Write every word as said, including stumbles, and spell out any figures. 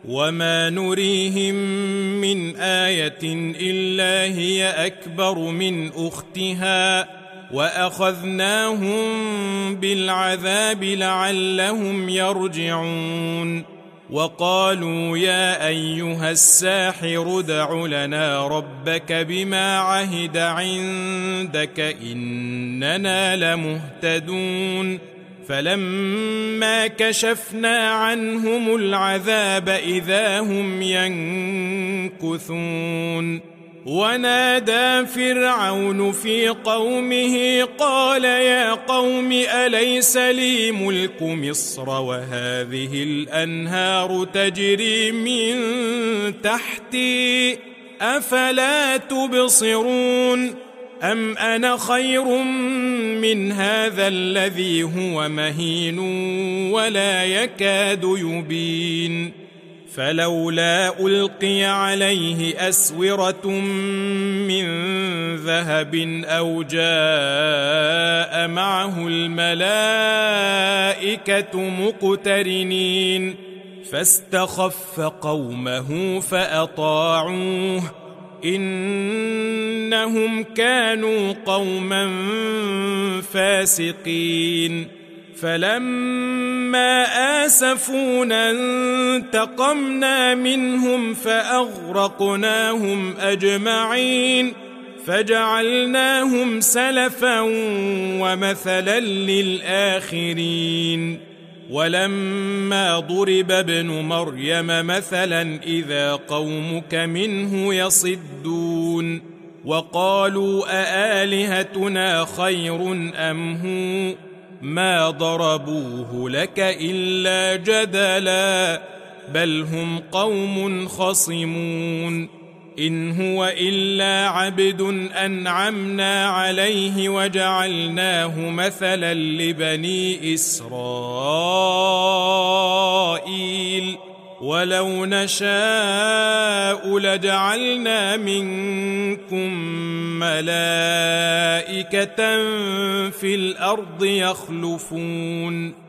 وما نريهم من آية إلا هي أكبر من أختها وأخذناهم بالعذاب لعلهم يرجعون. وقالوا يا أيها الساحر ادع لنا ربك بما عهد عندك إننا لمهتدون. فلما كشفنا عنهم العذاب إذا هم ينكثون. ونادى فرعون في قومه قال يا قوم أليس لي ملك مصر وهذه الأنهار تجري من تحتي أفلا تبصرون أم أنا خير من هذا الذي هو مهين ولا يكاد يبين. فلولا ألقي عليه أسورة من ذهب أو جاء معه الملائكة مقترنين فاستخف قومه فأطاعوه إنهم كانوا قوما فاسقين. فلما آسفونا انتقمنا منهم فأغرقناهم أجمعين فجعلناهم سلفا ومثلا للآخرين. ولما ضرب ابن مريم مثلا إذا قومك منه يصدون. وقالوا أآلهتنا خير أم هو ما ضربوه لك إلا جدلا بل هم قوم خصمون. إن هو إلا عبد أنعمنا عليه وجعلناه مثلا لبني إسرائيل ولو نشاء لجعلنا منكم ملائكة في الأرض يخلفون